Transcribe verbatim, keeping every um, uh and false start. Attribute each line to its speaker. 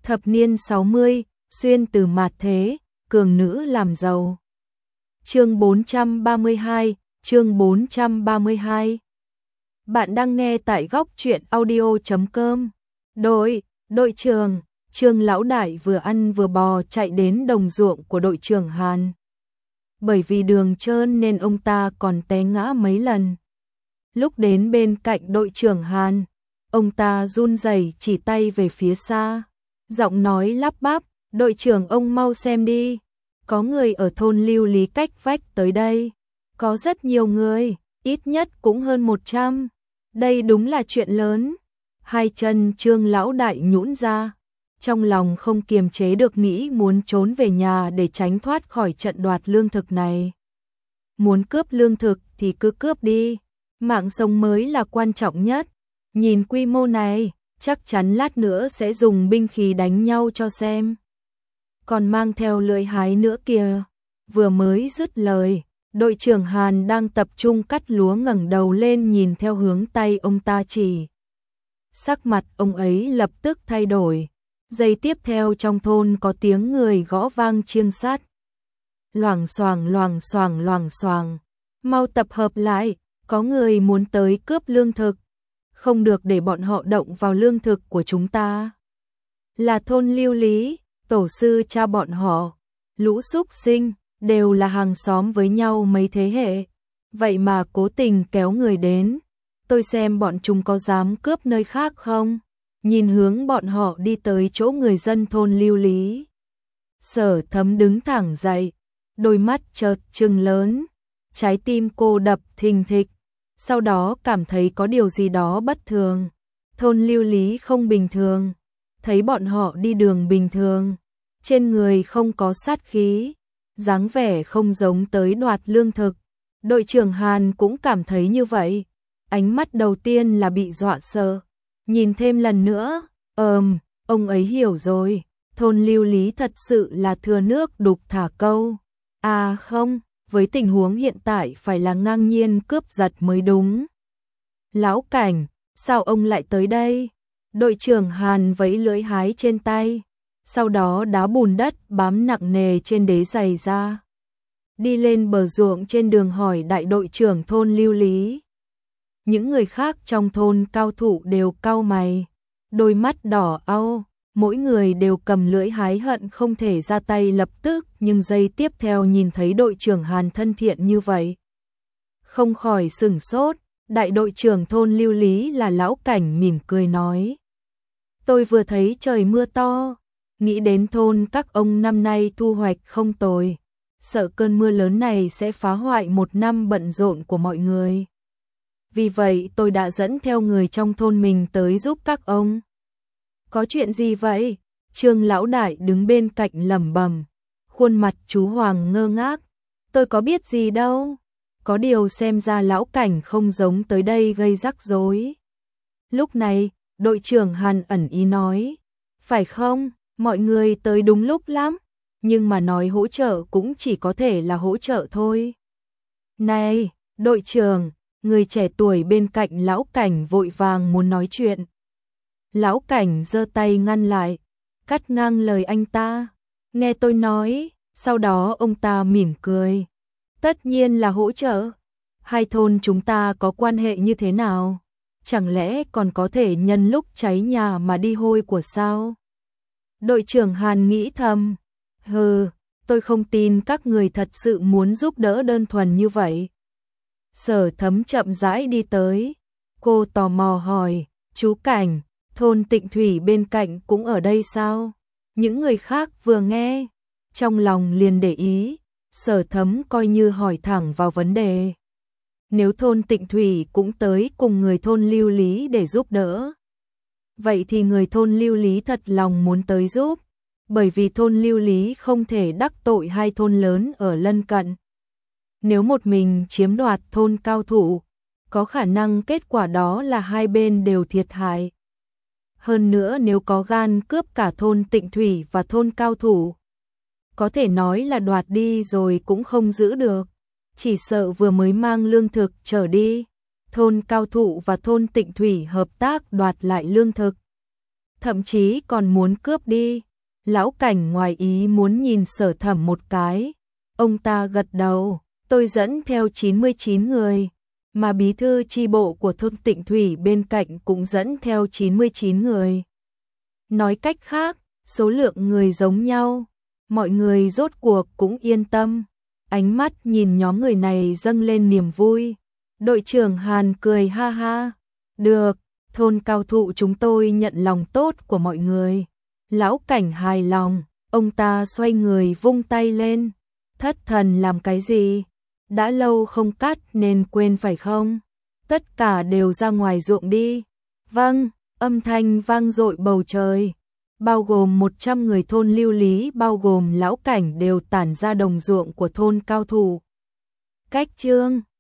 Speaker 1: Thập niên sáu mươi, xuyên từ mạt thế, cường nữ làm giàu. Chương bốn trăm ba mươi hai, chương bốn trăm ba mươi hai. Bạn đang nghe tại góc truyện audio chấm com. Đội, đội trưởng, Trương lão đại vừa ăn vừa bò chạy đến đồng ruộng của đội trưởng Hàn. Bởi vì đường trơn nên ông ta còn té ngã mấy lần. Lúc đến bên cạnh đội trưởng Hàn, ông ta run rẩy chỉ tay về phía xa, giọng nói lắp bắp, đội trưởng ông mau xem đi, có người ở thôn Lưu Lý cách vách tới đây, có rất nhiều người, ít nhất cũng hơn một trăm, đây đúng là chuyện lớn. Hai chân Trương lão đại nhũn ra, trong lòng không kiềm chế được nghĩ muốn trốn về nhà để tránh thoát khỏi trận đoạt lương thực này. Muốn cướp lương thực thì cứ cướp đi, mạng sống mới là quan trọng nhất. Nhìn quy mô này, chắc chắn lát nữa sẽ dùng binh khí đánh nhau cho xem. Còn mang theo lưỡi hái nữa kìa. Vừa mới dứt lời, đội trưởng Hàn đang tập trung cắt lúa ngẩng đầu lên nhìn theo hướng tay ông ta chỉ. Sắc mặt ông ấy lập tức thay đổi. Giây tiếp theo trong thôn có tiếng người gõ vang chiêng sắt. Loảng xoảng loảng xoảng loảng xoảng. Mau tập hợp lại, có người muốn tới cướp lương thực. Không được để bọn họ động vào lương thực của chúng ta. Là thôn Lưu Lý, tổ sư cha bọn họ, lũ súc sinh, đều là hàng xóm với nhau mấy thế hệ. Vậy mà cố tình kéo người đến. Tôi xem bọn chúng có dám cướp nơi khác không? Nhìn hướng bọn họ đi tới chỗ người dân thôn Lưu Lý. Sở Thấm đứng thẳng dậy, đôi mắt chợt trừng lớn, trái tim cô đập thình thịch. Sau đó cảm thấy có điều gì đó bất thường. Thôn Lưu Lý không bình thường. Thấy bọn họ đi đường bình thường. Trên người không có sát khí. Dáng vẻ không giống tới đoạt lương thực. Đội trưởng Hàn cũng cảm thấy như vậy. Ánh mắt đầu tiên là bị dọa sợ. Nhìn thêm lần nữa. Ờm, ông ấy hiểu rồi. Thôn Lưu Lý thật sự là thừa nước đục thả câu. À không. Với tình huống hiện tại phải là ngang nhiên cướp giật mới đúng. Lão Cảnh, sao ông lại tới đây? Đội trưởng Hàn vẫy lưỡi hái trên tay, sau đó đá bùn đất bám nặng nề trên đế giày ra. Đi lên bờ ruộng trên đường hỏi đại đội trưởng thôn Lưu Lý. Những người khác trong thôn cao thủ đều cau mày, đôi mắt đỏ au. Mỗi người đều cầm lưỡi hái hận không thể ra tay lập tức, nhưng giây tiếp theo nhìn thấy đội trưởng Hàn thân thiện như vậy. Không khỏi sửng sốt, đại đội trưởng thôn Lưu Lý là Lão Cảnh mỉm cười nói. Tôi vừa thấy trời mưa to, nghĩ đến thôn các ông năm nay thu hoạch không tồi, sợ cơn mưa lớn này sẽ phá hoại một năm bận rộn của mọi người. Vì vậy tôi đã dẫn theo người trong thôn mình tới giúp các ông. Có chuyện gì vậy? Trương lão đại đứng bên cạnh lẩm bẩm, khuôn mặt chú Hoàng ngơ ngác. Tôi có biết gì đâu. Có điều xem ra Lão Cảnh không giống tới đây gây rắc rối. Lúc này, đội trưởng Hàn ẩn ý nói, phải không, mọi người tới đúng lúc lắm, nhưng mà nói hỗ trợ cũng chỉ có thể là hỗ trợ thôi. Này, đội trưởng, người trẻ tuổi bên cạnh Lão Cảnh vội vàng muốn nói chuyện. Lão Cảnh giơ tay ngăn lại, cắt ngang lời anh ta. Nghe tôi nói, sau đó ông ta mỉm cười. Tất nhiên là hỗ trợ. Hai thôn chúng ta có quan hệ như thế nào? Chẳng lẽ còn có thể nhân lúc cháy nhà mà đi hôi của sao? Đội trưởng Hàn nghĩ thầm. Hừ, tôi không tin các người thật sự muốn giúp đỡ đơn thuần như vậy. Sở Thấm chậm rãi đi tới. Cô tò mò hỏi, chú Cảnh, thôn Tịnh Thủy bên cạnh cũng ở đây sao? Những người khác vừa nghe, trong lòng liền để ý, Sở Thấm coi như hỏi thẳng vào vấn đề. Nếu thôn Tịnh Thủy cũng tới cùng người thôn Lưu Lý để giúp đỡ, vậy thì người thôn Lưu Lý thật lòng muốn tới giúp, bởi vì thôn Lưu Lý không thể đắc tội hai thôn lớn ở lân cận. Nếu một mình chiếm đoạt thôn cao thủ, có khả năng kết quả đó là hai bên đều thiệt hại. Hơn nữa nếu có gan cướp cả thôn Tịnh Thủy và thôn cao thủ, có thể nói là đoạt đi rồi cũng không giữ được. Chỉ sợ vừa mới mang lương thực trở đi, thôn cao thủ và thôn Tịnh Thủy hợp tác đoạt lại lương thực. thậm chí còn muốn cướp đi. Lão Cảnh ngoài ý muốn nhìn Sở Thẩm một cái, ông ta gật đầu, tôi dẫn theo chín mươi chín người, mà bí thư chi bộ của thôn Tịnh Thủy bên cạnh cũng dẫn theo chín mươi chín người. Nói cách khác, số lượng người giống nhau, mọi người rốt cuộc cũng yên tâm. Ánh mắt nhìn nhóm người này dâng lên niềm vui. Đội trưởng Hàn cười ha ha, được, thôn Cao Thụ chúng tôi nhận lòng tốt của mọi người. Lão Cảnh hài lòng, ông ta xoay người vung tay lên. Thất thần làm cái gì? Đã lâu không cắt nên quên phải không? Tất cả đều ra ngoài ruộng đi. Vâng, âm thanh vang dội bầu trời. Bao gồm một trăm người thôn Lưu Lý bao gồm Lão Cảnh đều tản ra đồng ruộng của thôn Cao Thụ. Cách chương